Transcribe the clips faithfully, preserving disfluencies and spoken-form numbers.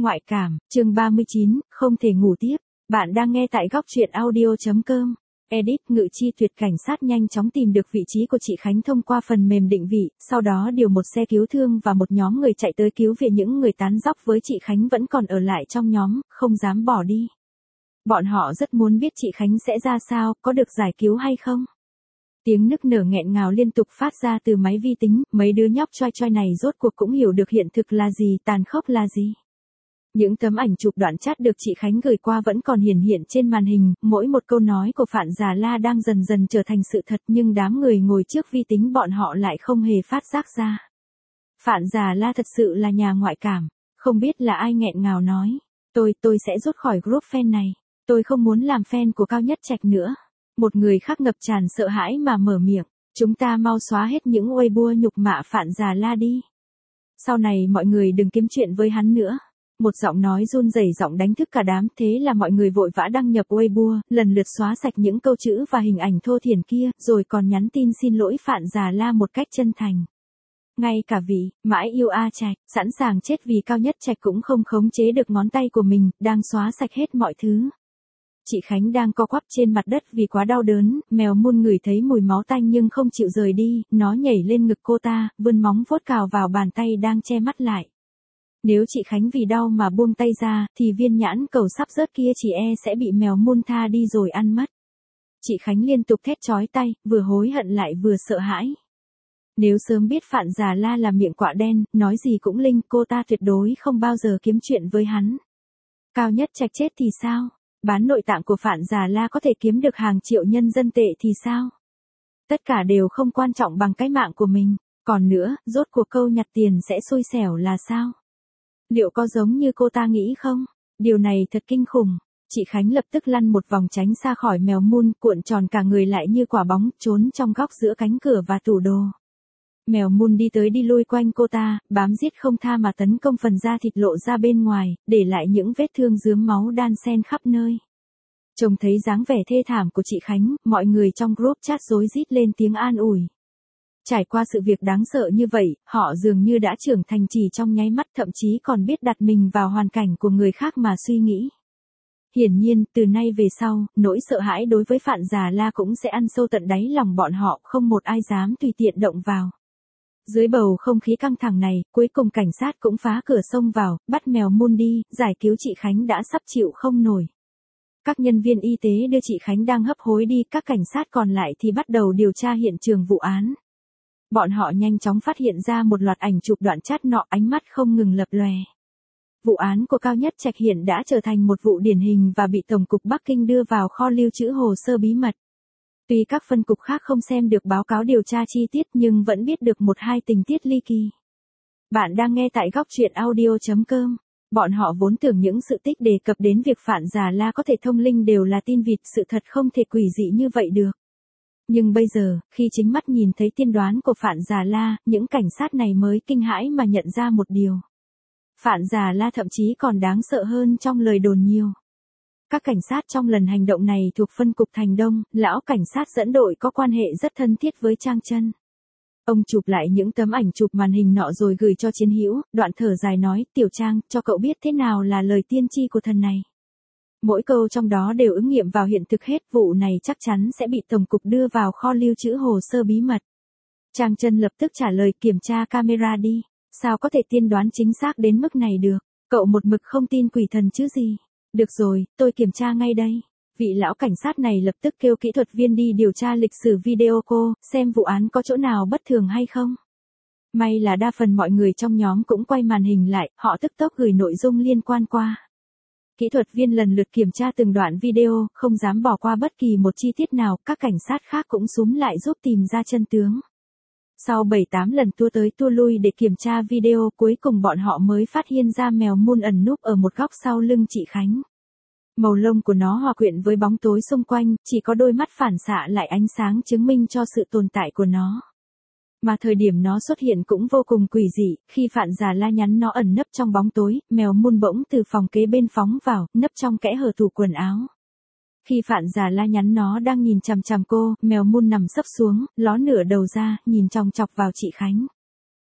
Ngoại cảm, chương ba mươi chín, không thể ngủ tiếp. Bạn đang nghe tại góc truyện audio chấm com. Edit, Ngự Chi Tuyệt cảnh sát nhanh chóng tìm được vị trí của chị Khánh thông qua phần mềm định vị, sau đó điều một xe cứu thương và một nhóm người chạy tới cứu viện những người tán dóc với chị Khánh vẫn còn ở lại trong nhóm, không dám bỏ đi. Bọn họ rất muốn biết chị Khánh sẽ ra sao, có được giải cứu hay không. Tiếng nức nở nghẹn ngào liên tục phát ra từ máy vi tính, mấy đứa nhóc choi choi này rốt cuộc cũng hiểu được hiện thực là gì, tàn khốc là gì. Những tấm ảnh chụp đoạn chat được chị Khánh gửi qua vẫn còn hiển hiện trên màn hình, mỗi một câu nói của Phạn Già La đang dần dần trở thành sự thật nhưng đám người ngồi trước vi tính bọn họ lại không hề phát giác ra. Phạn Già La thật sự là nhà ngoại cảm, không biết là ai nghẹn ngào nói. Tôi, tôi sẽ rút khỏi group fan này, tôi không muốn làm fan của Cao Nhất Trạch nữa. Một người khác ngập tràn sợ hãi mà mở miệng, chúng ta mau xóa hết những Weibo nhục mạ Phạn Già La đi. Sau này mọi người đừng kiếm chuyện với hắn nữa. Một giọng nói run rẩy giọng đánh thức cả đám, thế là mọi người vội vã đăng nhập Weibo, lần lượt xóa sạch những câu chữ và hình ảnh thô thiển kia, rồi còn nhắn tin xin lỗi Phạn Già La một cách chân thành. Ngay cả vị, mãi yêu A Trạch, sẵn sàng chết vì Cao Nhất Trạch cũng không khống chế được ngón tay của mình, đang xóa sạch hết mọi thứ. Chị Khánh đang co quắp trên mặt đất vì quá đau đớn, mèo mun ngửi thấy mùi máu tanh nhưng không chịu rời đi, nó nhảy lên ngực cô ta, vươn móng vuốt cào vào bàn tay đang che mắt lại. Nếu chị Khánh vì đau mà buông tay ra, thì viên nhãn cầu sắp rớt kia chỉ e sẽ bị mèo mun tha đi rồi ăn mất. Chị Khánh liên tục thét chói tay, vừa hối hận lại vừa sợ hãi. Nếu sớm biết Phạn Già La là miệng quạ đen, nói gì cũng linh, cô ta tuyệt đối không bao giờ kiếm chuyện với hắn. Cao Nhất Trạch chết thì sao? Bán nội tạng của Phạn Già La có thể kiếm được hàng triệu nhân dân tệ thì sao? Tất cả đều không quan trọng bằng cái mạng của mình. Còn nữa, rốt cuộc câu nhặt tiền sẽ xui xẻo là sao? Liệu có giống như cô ta nghĩ không? Điều này thật kinh khủng. Chị Khánh lập tức lăn một vòng tránh xa khỏi mèo mun, cuộn tròn cả người lại như quả bóng, trốn trong góc giữa cánh cửa và tủ đồ. Mèo mun đi tới đi lui quanh cô ta, bám giết không tha mà tấn công phần da thịt lộ ra bên ngoài, để lại những vết thương rướm máu đan xen khắp nơi. Trông thấy dáng vẻ thê thảm của chị Khánh, mọi người trong group chat rối rít lên tiếng an ủi. Trải qua sự việc đáng sợ như vậy, họ dường như đã trưởng thành chỉ trong nháy mắt, thậm chí còn biết đặt mình vào hoàn cảnh của người khác mà suy nghĩ. Hiển nhiên, từ nay về sau, nỗi sợ hãi đối với Phạn Già La cũng sẽ ăn sâu tận đáy lòng bọn họ, không một ai dám tùy tiện động vào. Dưới bầu không khí căng thẳng này, cuối cùng cảnh sát cũng phá cửa xông vào, bắt mèo mun đi, giải cứu chị Khánh đã sắp chịu không nổi. Các nhân viên y tế đưa chị Khánh đang hấp hối đi, các cảnh sát còn lại thì bắt đầu điều tra hiện trường vụ án. Bọn họ nhanh chóng phát hiện ra một loạt ảnh chụp đoạn chat nọ, ánh mắt không ngừng lập lòe. Vụ án của Cao Nhất Trạch hiện đã trở thành một vụ điển hình và bị Tổng cục Bắc Kinh đưa vào kho lưu trữ hồ sơ bí mật. Tuy các phân cục khác không xem được báo cáo điều tra chi tiết nhưng vẫn biết được một hai tình tiết ly kỳ. Bạn đang nghe tại góc truyện audio chấm com. Bọn họ vốn tưởng những sự tích đề cập đến việc Phạn Già La có thể thông linh đều là tin vịt, sự thật không thể quỷ dị như vậy được. Nhưng bây giờ, khi chính mắt nhìn thấy tiên đoán của Phạn Già La, những cảnh sát này mới kinh hãi mà nhận ra một điều. Phạn Già La thậm chí còn đáng sợ hơn trong lời đồn nhiều. Các cảnh sát trong lần hành động này thuộc phân cục Thành Đông, lão cảnh sát dẫn đội có quan hệ rất thân thiết với Trang Chân. Ông chụp lại những tấm ảnh chụp màn hình nọ rồi gửi cho Chiến Hữu, đoạn thở dài nói, Tiểu Trang, cho cậu biết thế nào là lời tiên tri của thần này. Mỗi câu trong đó đều ứng nghiệm vào hiện thực hết, vụ này chắc chắn sẽ bị Tổng cục đưa vào kho lưu trữ hồ sơ bí mật. Trang Chân lập tức trả lời, kiểm tra camera đi, sao có thể tiên đoán chính xác đến mức này được, cậu một mực không tin quỷ thần chứ gì. Được rồi, tôi kiểm tra ngay đây. Vị lão cảnh sát này lập tức kêu kỹ thuật viên đi điều tra lịch sử video call, xem vụ án có chỗ nào bất thường hay không. May là đa phần mọi người trong nhóm cũng quay màn hình lại, họ tức tốc gửi nội dung liên quan qua. Kỹ thuật viên lần lượt kiểm tra từng đoạn video, không dám bỏ qua bất kỳ một chi tiết nào, các cảnh sát khác cũng xúm lại giúp tìm ra chân tướng. Sau bảy tám lần tua tới tua lui để kiểm tra video, cuối cùng bọn họ mới phát hiện ra mèo mun ẩn núp ở một góc sau lưng chị Khánh. Màu lông của nó hòa quyện với bóng tối xung quanh, chỉ có đôi mắt phản xạ lại ánh sáng chứng minh cho sự tồn tại của nó. Mà thời điểm nó xuất hiện cũng vô cùng quỷ dị, khi Phạn Già La nhắn nó ẩn nấp trong bóng tối, mèo mun bỗng từ phòng kế bên phóng vào, nấp trong kẽ hở tủ quần áo. Khi Phạn Già La nhắn nó đang nhìn chằm chằm cô, mèo mun nằm sấp xuống, ló nửa đầu ra, nhìn chòng chọc vào chị Khánh.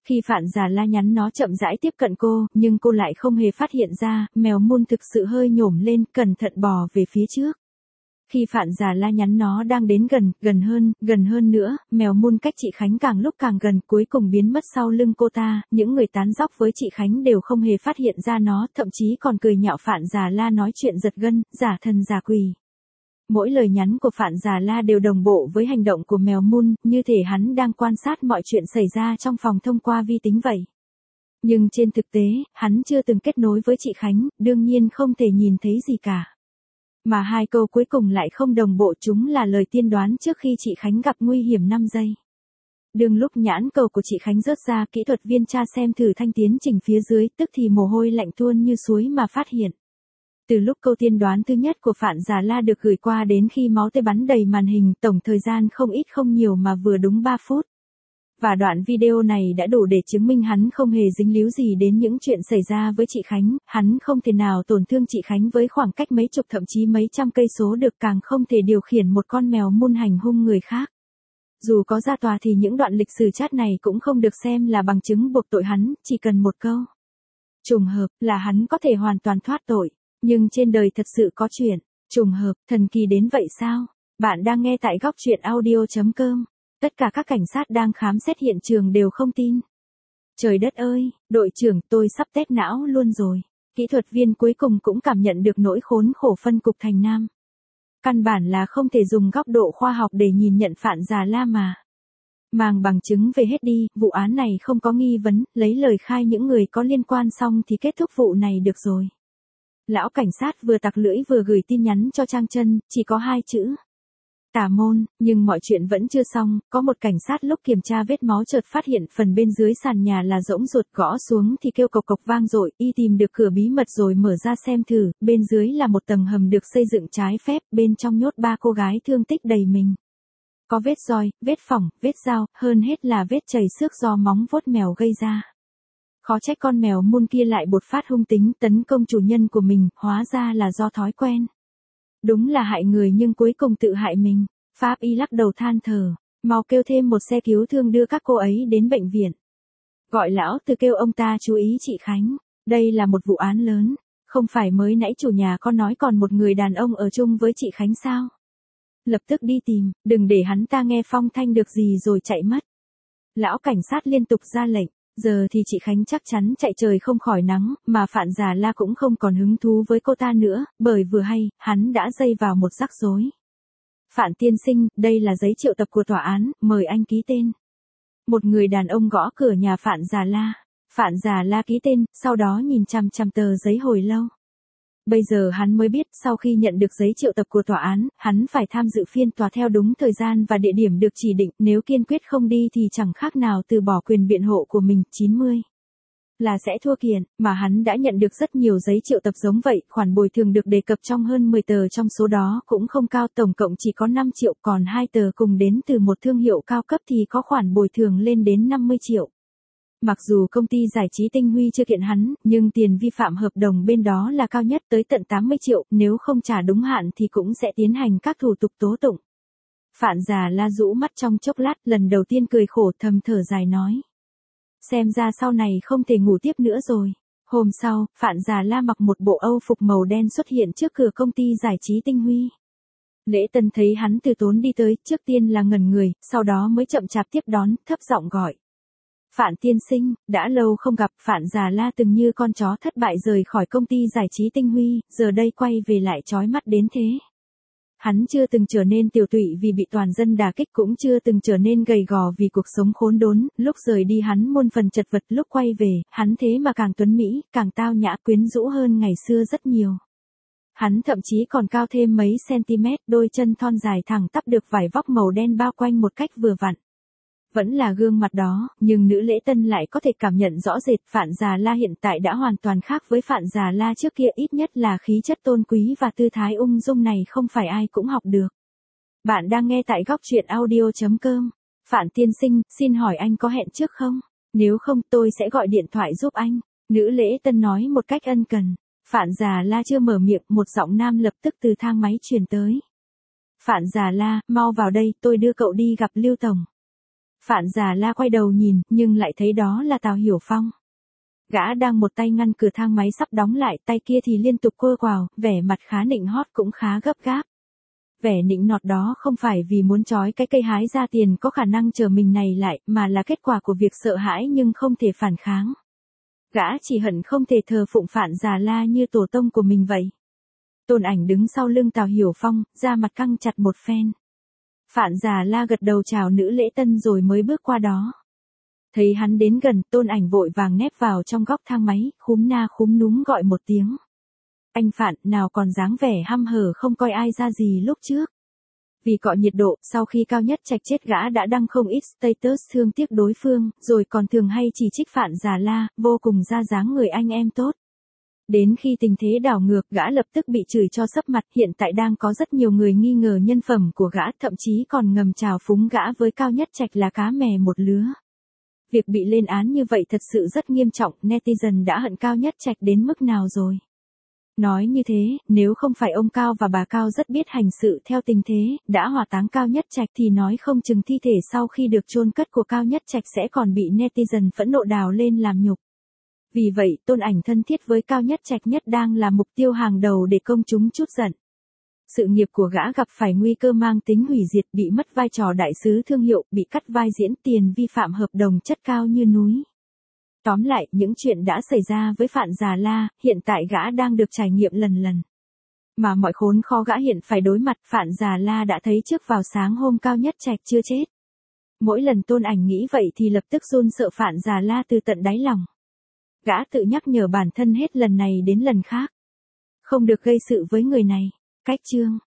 Khi Phạn Già La nhắn nó chậm rãi tiếp cận cô, nhưng cô lại không hề phát hiện ra, mèo mun thực sự hơi nhổm lên, cẩn thận bò về phía trước. Khi Phạn Già La nhắn nó đang đến gần, gần hơn, gần hơn nữa, mèo mun cách chị Khánh càng lúc càng gần, cuối cùng biến mất sau lưng cô ta, những người tán dóc với chị Khánh đều không hề phát hiện ra nó, thậm chí còn cười nhạo Phạn Già La nói chuyện giật gân, giả thần giả quỷ. Mỗi lời nhắn của Phạn Già La đều đồng bộ với hành động của mèo mun, như thể hắn đang quan sát mọi chuyện xảy ra trong phòng thông qua vi tính vậy. Nhưng trên thực tế, hắn chưa từng kết nối với chị Khánh, đương nhiên không thể nhìn thấy gì cả. Mà hai câu cuối cùng lại không đồng bộ, chúng là lời tiên đoán trước khi chị Khánh gặp nguy hiểm năm giây. Đương lúc nhãn cầu của chị Khánh rớt ra, kỹ thuật viên tra xem thử thanh tiến trình phía dưới, tức thì mồ hôi lạnh tuôn như suối mà phát hiện. Từ lúc câu tiên đoán thứ nhất của Phạn Già La được gửi qua đến khi máu tươi bắn đầy màn hình, tổng thời gian không ít không nhiều mà vừa đúng ba phút. Và đoạn video này đã đủ để chứng minh hắn không hề dính líu gì đến những chuyện xảy ra với chị Khánh, hắn không thể nào tổn thương chị Khánh với khoảng cách mấy chục thậm chí mấy trăm cây số được, càng không thể điều khiển một con mèo mun hành hung người khác. Dù có ra tòa thì những đoạn lịch sử chat này cũng không được xem là bằng chứng buộc tội hắn, chỉ cần một câu trùng hợp là hắn có thể hoàn toàn thoát tội. Nhưng trên đời thật sự có chuyện trùng hợp, thần kỳ đến vậy sao? Bạn đang nghe tại góc truyện audio chấm com. Tất cả các cảnh sát đang khám xét hiện trường đều không tin. Trời đất ơi, đội trưởng, tôi sắp tét não luôn rồi. Kỹ thuật viên cuối cùng cũng cảm nhận được nỗi khốn khổ phân cục Thành Nam. Căn bản là không thể dùng góc độ khoa học để nhìn nhận Phạn Già La mà. Mang bằng chứng về hết đi, vụ án này không có nghi vấn, lấy lời khai những người có liên quan xong thì kết thúc vụ này được rồi. Lão cảnh sát vừa tặc lưỡi vừa gửi tin nhắn cho Trang Trân, chỉ có hai chữ. Tà môn, nhưng mọi chuyện vẫn chưa xong, có một cảnh sát lúc kiểm tra vết máu chợt phát hiện phần bên dưới sàn nhà là rỗng ruột, gõ xuống thì kêu cộc cộc vang dội, y tìm được cửa bí mật rồi mở ra xem thử, bên dưới là một tầng hầm được xây dựng trái phép, bên trong nhốt ba cô gái thương tích đầy mình. Có vết roi, vết phỏng, vết dao, hơn hết là vết chảy xước do móng vuốt mèo gây ra. Khó trách con mèo mun kia lại bột phát hung tính tấn công chủ nhân của mình, hóa ra là do thói quen. Đúng là hại người nhưng cuối cùng tự hại mình. Pháp y lắc đầu than thở, mau kêu thêm một xe cứu thương đưa các cô ấy đến bệnh viện. Gọi lão từ kêu ông ta chú ý chị Khánh, đây là một vụ án lớn, không phải mới nãy chủ nhà con nói còn một người đàn ông ở chung với chị Khánh sao? Lập tức đi tìm, đừng để hắn ta nghe phong thanh được gì rồi chạy mất. Lão cảnh sát liên tục ra lệnh. Giờ thì chị Khánh chắc chắn chạy trời không khỏi nắng, mà Phạn Già La cũng không còn hứng thú với cô ta nữa, bởi vừa hay, hắn đã dây vào một rắc rối. Phạn tiên sinh, đây là giấy triệu tập của tòa án, mời anh ký tên. Một người đàn ông gõ cửa nhà Phạn Già La. Phạn Già La ký tên, sau đó nhìn chằm chằm tờ giấy hồi lâu. Bây giờ hắn mới biết, sau khi nhận được giấy triệu tập của tòa án, hắn phải tham dự phiên tòa theo đúng thời gian và địa điểm được chỉ định, nếu kiên quyết không đi thì chẳng khác nào từ bỏ quyền biện hộ của mình. chín mươi là sẽ thua kiện, mà hắn đã nhận được rất nhiều giấy triệu tập giống vậy, khoản bồi thường được đề cập trong hơn mười tờ trong số đó cũng không cao, tổng cộng chỉ có năm triệu, còn hai tờ cùng đến từ một thương hiệu cao cấp thì có khoản bồi thường lên đến năm mươi triệu. Mặc dù công ty giải trí Tinh Huy chưa kiện hắn, nhưng tiền vi phạm hợp đồng bên đó là cao nhất tới tận tám mươi triệu, nếu không trả đúng hạn thì cũng sẽ tiến hành các thủ tục tố tụng. Phạn Già La rũ mắt trong chốc lát, lần đầu tiên cười khổ, thầm thở dài nói. Xem ra sau này không thể ngủ tiếp nữa rồi. Hôm sau, Phạn Già La mặc một bộ âu phục màu đen xuất hiện trước cửa công ty giải trí Tinh Huy. Lễ Tân thấy hắn từ tốn đi tới, trước tiên là ngẩn người, sau đó mới chậm chạp tiếp đón, thấp giọng gọi. Phạn tiên sinh, đã lâu không gặp. Phạn Già La từng như con chó thất bại rời khỏi công ty giải trí Tinh Huy, giờ đây quay về lại chói mắt đến thế. Hắn chưa từng trở nên tiều tụy vì bị toàn dân đả kích, cũng chưa từng trở nên gầy gò vì cuộc sống khốn đốn, lúc rời đi hắn muôn phần chật vật, lúc quay về, hắn thế mà càng tuấn mỹ, càng tao nhã quyến rũ hơn ngày xưa rất nhiều. Hắn thậm chí còn cao thêm mấy cm, đôi chân thon dài thẳng tắp được vải vóc màu đen bao quanh một cách vừa vặn. Vẫn là gương mặt đó, nhưng nữ lễ tân lại có thể cảm nhận rõ rệt Phạn Già La hiện tại đã hoàn toàn khác với Phạn Già La trước kia, ít nhất là khí chất tôn quý và tư thái ung dung này không phải ai cũng học được. Bạn đang nghe tại góc truyện audio chấm com. Phạn tiên sinh, xin hỏi anh có hẹn trước không? Nếu không tôi sẽ gọi điện thoại giúp anh. Nữ lễ tân nói một cách ân cần. Phạn Già La chưa mở miệng, một giọng nam lập tức từ thang máy truyền tới. Phạn Già La, mau vào đây, tôi đưa cậu đi gặp Lưu Tổng. Phạn Già La quay đầu nhìn, nhưng lại thấy đó là Tào Hiểu Phong. Gã đang một tay ngăn cửa thang máy sắp đóng lại, tay kia thì liên tục quơ quào, vẻ mặt khá nịnh hót cũng khá gấp gáp. Vẻ nịnh nọt đó không phải vì muốn trói cái cây hái ra tiền có khả năng chờ mình này lại, mà là kết quả của việc sợ hãi nhưng không thể phản kháng. Gã chỉ hận không thể thờ phụng Phạn Già La như tổ tông của mình vậy. Tôn Ảnh đứng sau lưng Tào Hiểu Phong, da mặt căng chặt một phen. Phạn Già La gật đầu chào nữ lễ tân rồi mới bước qua đó. Thấy hắn đến gần, Tôn Ảnh vội vàng nép vào trong góc thang máy, khúm na khúm núm gọi một tiếng. Anh Phạn, nào còn dáng vẻ hăm hở không coi ai ra gì lúc trước. Vì cọ nhiệt độ, sau khi Cao Nhất Trạch chết gã đã đăng không ít status thương tiếc đối phương, rồi còn thường hay chỉ trích Phạn Già La, vô cùng ra dáng người anh em tốt. Đến khi tình thế đảo ngược, gã lập tức bị chửi cho sấp mặt, hiện tại đang có rất nhiều người nghi ngờ nhân phẩm của gã, thậm chí còn ngầm chào phúng gã với Cao Nhất Trạch là cá mè một lứa. Việc bị lên án như vậy thật sự rất nghiêm trọng, netizen đã hận Cao Nhất Trạch đến mức nào rồi. Nói như thế, nếu không phải ông Cao và bà Cao rất biết hành sự theo tình thế, đã hỏa táng Cao Nhất Trạch thì nói không chừng thi thể sau khi được chôn cất của Cao Nhất Trạch sẽ còn bị netizen phẫn nộ đào lên làm nhục. Vì vậy, Tôn Ảnh thân thiết với Cao Nhất Trạch nhất đang là mục tiêu hàng đầu để công chúng trút giận. Sự nghiệp của gã gặp phải nguy cơ mang tính hủy diệt, bị mất vai trò đại sứ thương hiệu, bị cắt vai diễn, tiền vi phạm hợp đồng chất cao như núi. Tóm lại, những chuyện đã xảy ra với Phạn Già La, hiện tại gã đang được trải nghiệm lần lần. Mà mọi khốn khó gã hiện phải đối mặt, Phạn Già La đã thấy trước vào sáng hôm Cao Nhất Trạch chưa chết. Mỗi lần Tôn Ảnh nghĩ vậy thì lập tức run sợ Phạn Già La từ tận đáy lòng. Gã tự nhắc nhở bản thân hết lần này đến lần khác. Không được gây sự với người này. Cách chương